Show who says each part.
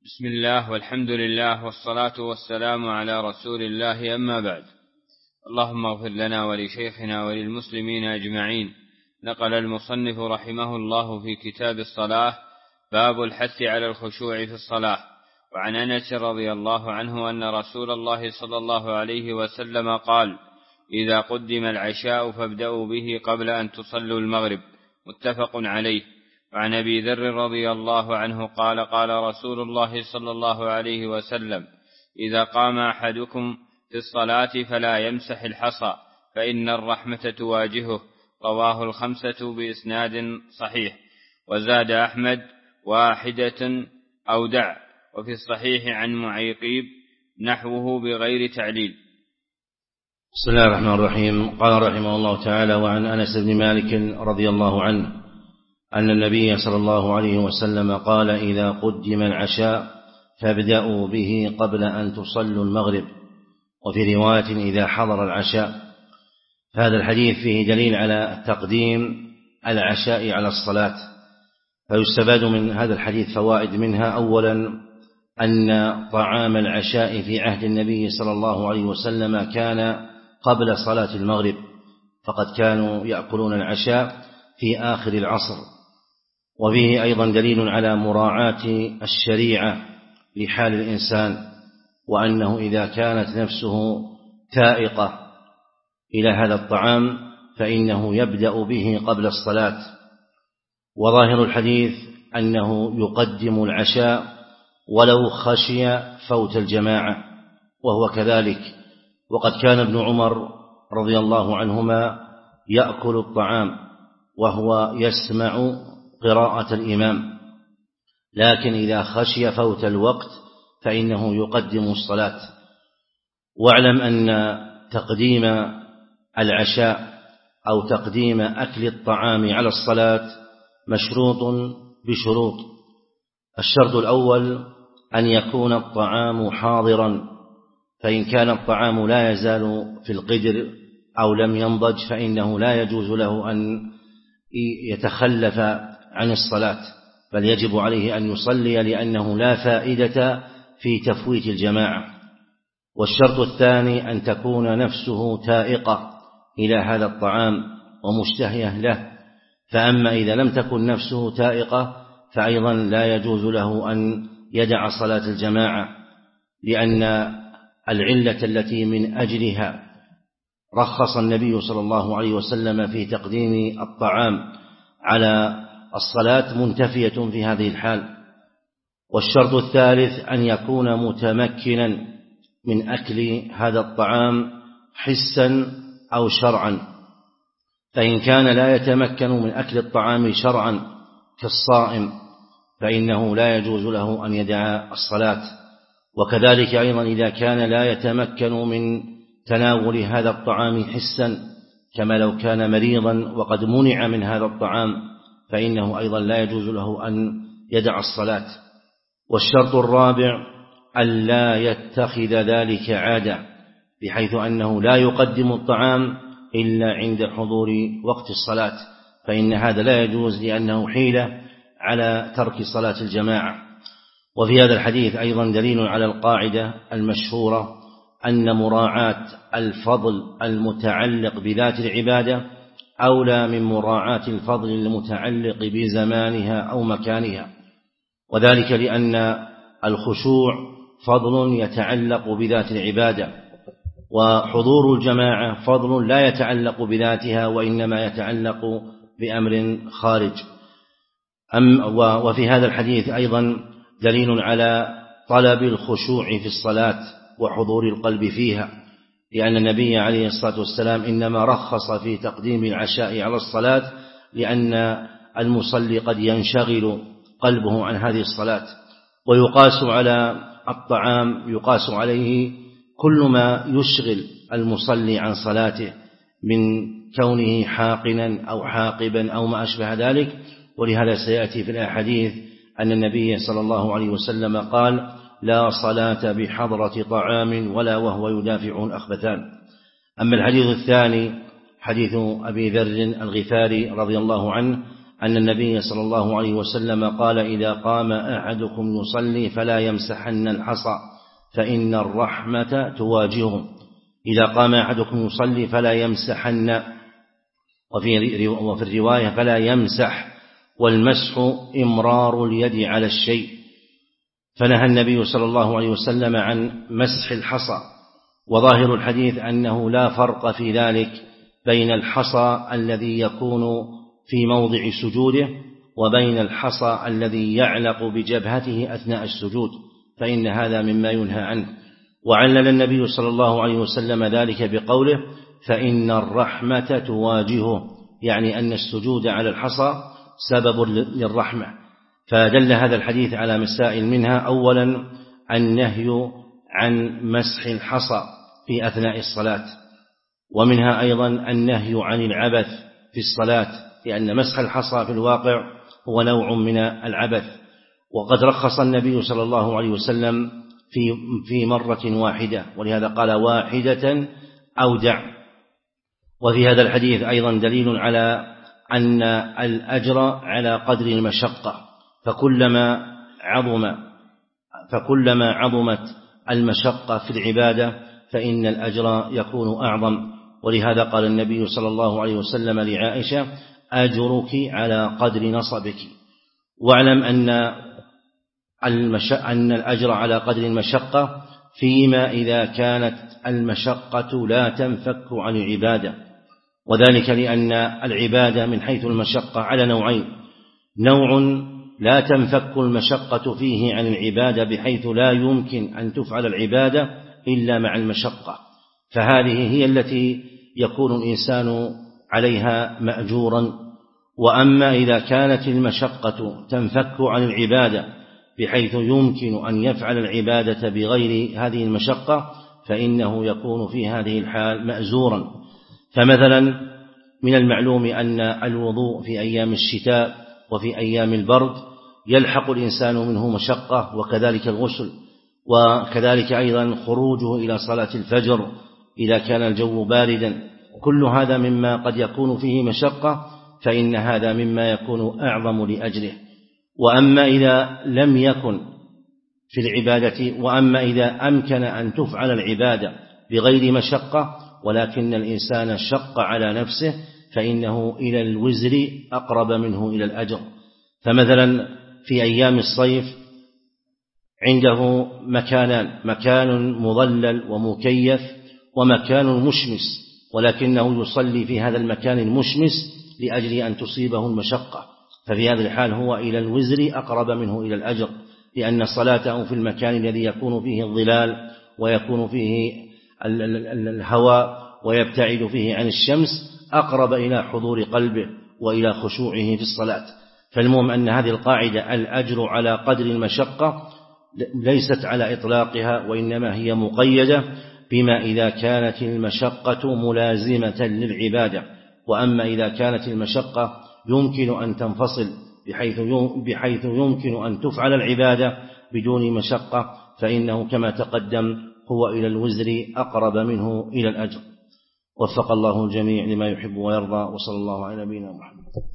Speaker 1: بسم الله والحمد لله والصلاة والسلام على رسول الله، أما بعد. اللهم اغفر لنا ولشيخنا وللمسلمين أجمعين. نقل المصنف رحمه الله في كتاب الصلاة باب الحث على الخشوع في الصلاة. وعن أنس رضي الله عنه أن رسول الله صلى الله عليه وسلم قال: إذا قدم العشاء فابدأوا به قبل أن تصلوا المغرب، متفق عليه. وعن أبي ذر رضي الله عنه قال: قال رسول الله صلى الله عليه وسلم: إذا قام أحدكم في الصلاة فلا يمسح الحصى فإن الرحمة تواجهه. رواه الخمسة بإسناد صحيح. وزاد أحمد: واحدة أو دع. وفي الصحيح عن معيقيب نحوه بغير تعليل.
Speaker 2: بسم الله الرحمن الرحيم. قال رحمه الله تعالى: وعن أنس بن مالك رضي الله عنه أن النبي صلى الله عليه وسلم قال: إذا قدم العشاء فابدأوا به قبل أن تصلوا المغرب. وفي رواية: إذا حضر العشاء. هذا الحديث فيه دليل على تقديم العشاء على الصلاة، فيستفاد من هذا الحديث فوائد، منها: أولا أن طعام العشاء في عهد النبي صلى الله عليه وسلم كان قبل صلاة المغرب، فقد كانوا يأكلون العشاء في آخر العصر. وفيه أيضا دليل على مراعاة الشريعة لحال الإنسان، وأنه إذا كانت نفسه تائقة إلى هذا الطعام فإنه يبدأ به قبل الصلاة. وظاهر الحديث أنه يقدم العشاء ولو خشي فوت الجماعة، وهو كذلك. وقد كان ابن عمر رضي الله عنهما يأكل الطعام وهو يسمع قراءة الإمام، لكن إذا خشي فوت الوقت فإنه يقدم الصلاة. واعلم أن تقديم العشاء أو تقديم أكل الطعام على الصلاة مشروط بشروط. الشرط الأول أن يكون الطعام حاضرا، فإن كان الطعام لا يزال في القدر أو لم ينضج فإنه لا يجوز له أن يتخلف عن الصلاة، بل يجب عليه أن يصلي، لأنه لا فائدة في تفويت الجماعة. والشرط الثاني أن تكون نفسه تائقة إلى هذا الطعام ومشتهية له. فأما إذا لم تكن نفسه تائقة فأيضا لا يجوز له أن يدع صلاة الجماعة، لأن العلة التي من أجلها رخص النبي صلى الله عليه وسلم في تقديم الطعام على الصلاة منتفية في هذه الحال. والشرط الثالث أن يكون متمكنا من أكل هذا الطعام حسا أو شرعا، فإن كان لا يتمكن من أكل الطعام شرعا كالصائم فإنه لا يجوز له أن يدع الصلاة. وكذلك أيضا إذا كان لا يتمكن من تناول هذا الطعام حسا، كما لو كان مريضا وقد منع من هذا الطعام، فإنه أيضا لا يجوز له أن يدع الصلاة. والشرط الرابع أن لا يتخذ ذلك عادة، بحيث أنه لا يقدم الطعام إلا عند حضور وقت الصلاة، فإن هذا لا يجوز، لأنه حيلة على ترك صلاة الجماعة. وفي هذا الحديث أيضا دليل على القاعدة المشهورة أن مراعاة الفضل المتعلق بذات العبادة أولى من مراعاة الفضل المتعلق بزمانها أو مكانها، وذلك لأن الخشوع فضل يتعلق بذات العبادة، وحضور الجماعة فضل لا يتعلق بذاتها وإنما يتعلق بأمر خارج. وفي هذا الحديث أيضا دليل على طلب الخشوع في الصلاة وحضور القلب فيها، لأن النبي عليه الصلاة والسلام إنما رخص في تقديم العشاء على الصلاة لأن المصلي قد ينشغل قلبه عن هذه الصلاة. ويقاس على الطعام يقاس عليه كل ما يشغل المصلي عن صلاته من كونه حاقنا أو حاقبا أو ما أشبه ذلك. ولهذا سيأتي في الأحاديث أن النبي صلى الله عليه وسلم قال: لا صلاة بحضرة طعام ولا وهو يدافع الأخبثان. أما الحديث الثاني حديث أبي ذر الغفاري رضي الله عنه أن النبي صلى الله عليه وسلم قال إذا قام أحدكم يصلي فلا يمسحن الحصى فإن الرحمة تواجهه. إذا قام أحدكم يصلي فلا يمسحن، وفي الرواية فلا يمسح، والمسح إمرار اليد على الشيء. فنهى النبي صلى الله عليه وسلم عن مسح الحصى، وظاهر الحديث أنه لا فرق في ذلك بين الحصى الذي يكون في موضع سجوده وبين الحصى الذي يعلق بجبهته أثناء السجود، فإن هذا مما ينهى عنه. وعلل النبي صلى الله عليه وسلم ذلك بقوله فإن الرحمة تواجهه، يعني أن السجود على الحصى سبب للرحمة. فدل هذا الحديث على مسائل، منها أولا النهي عن مسح الحصى في أثناء الصلاة، ومنها أيضا النهي عن العبث في الصلاة، لأن مسح الحصى في الواقع هو نوع من العبث. وقد رخص النبي صلى الله عليه وسلم في مرة واحدة، ولهذا قال واحدة أو دع. وفي هذا الحديث أيضا دليل على أن الأجر على قدر المشقة، فكلما عظمت المشقة في العبادة فإن الأجر يكون أعظم. ولهذا قال النبي صلى الله عليه وسلم لعائشة أجرك على قدر نصبك. واعلم أن الأجر على قدر المشقة فيما إذا كانت المشقة لا تنفك عن العبادة، وذلك لأن العبادة من حيث المشقة على نوعين: نوع لا تنفك المشقة فيه عن العبادة بحيث لا يمكن أن تفعل العبادة إلا مع المشقة، فهذه هي التي يكون الإنسان عليها مأجورا. وأما إذا كانت المشقة تنفك عن العبادة بحيث يمكن أن يفعل العبادة بغير هذه المشقة فإنه يكون في هذه الحال مأزورا. فمثلا من المعلوم أن الوضوء في أيام الشتاء وفي أيام البرد يلحق الإنسان منه مشقة، وكذلك الغسل، وكذلك أيضا خروجه إلى صلاة الفجر إذا كان الجو باردا، كل هذا مما قد يكون فيه مشقة، فإن هذا مما يكون أعظم لأجله. وأما إذا لم يكن في العبادة، وأما إذا أمكن أن تفعل العبادة بغير مشقة ولكن الإنسان شق على نفسه فإنه إلى الوزر أقرب منه إلى الأجر. فمثلا في أيام الصيف عنده مكانان: مكان مظلل ومكيف، ومكان مشمس، ولكنه يصلي في هذا المكان المشمس لأجل أن تصيبه المشقة، ففي هذا الحال هو إلى الوزر أقرب منه إلى الأجر، لأن صلاته في المكان الذي يكون فيه الظلال ويكون فيه الهواء ويبتعد فيه عن الشمس أقرب إلى حضور قلبه وإلى خشوعه في الصلاة. فالمهم أن هذه القاعدة الأجر على قدر المشقة ليست على إطلاقها، وإنما هي مقيدة بما إذا كانت المشقة ملازمة للعبادة. وأما إذا كانت المشقة يمكن أن تنفصل بحيث يمكن أن تفعل العبادة بدون مشقة فإنه كما تقدم هو إلى الوزر أقرب منه إلى الأجر. وفق الله الجميع لما يحب ويرضى، وصلى الله على نبينا محمد.